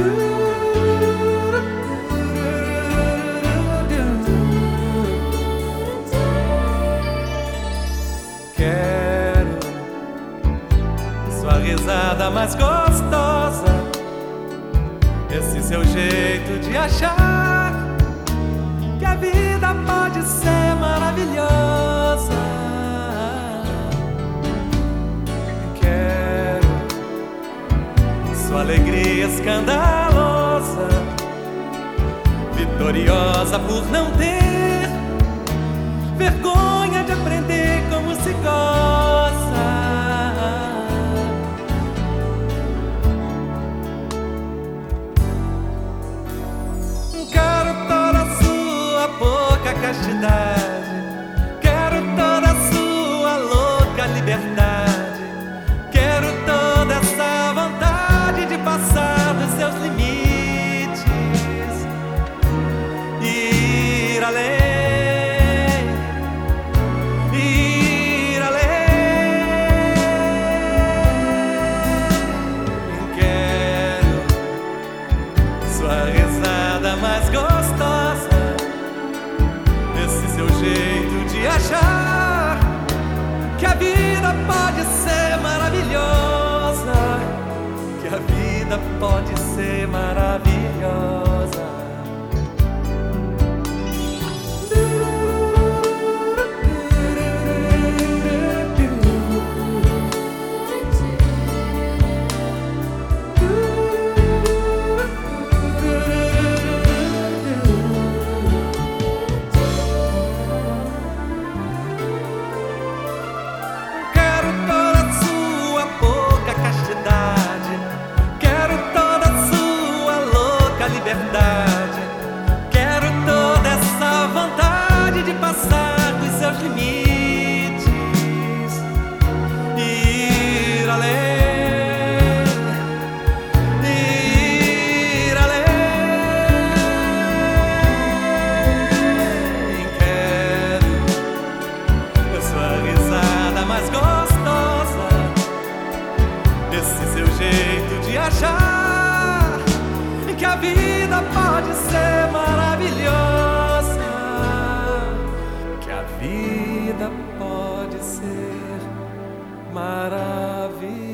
Quero sua risada mais gostosa, esse seu jeito de achar que a vida pode ser maravilhosa. Quero sua alegria escandalosa, vitoriosa por não ter vergonha de aprender como se goza. Quero toda a sua pouca castidade, quero toda a sua louca liberdade, quero toda essa vontade de passar dos seus limites e ir além. Sua risada mais gostosa, esse seu jeito de achar que a vida pode ser maravilhosa, que a vida pode ser maravilhosa. Quero toda essa vontade de passar dos seus limites e ir além, ir além. Quero a sua risada mais gostosa, esse seu jeito de achar que a vida pode ser maravilhosa, que a vida pode ser maravilhosa.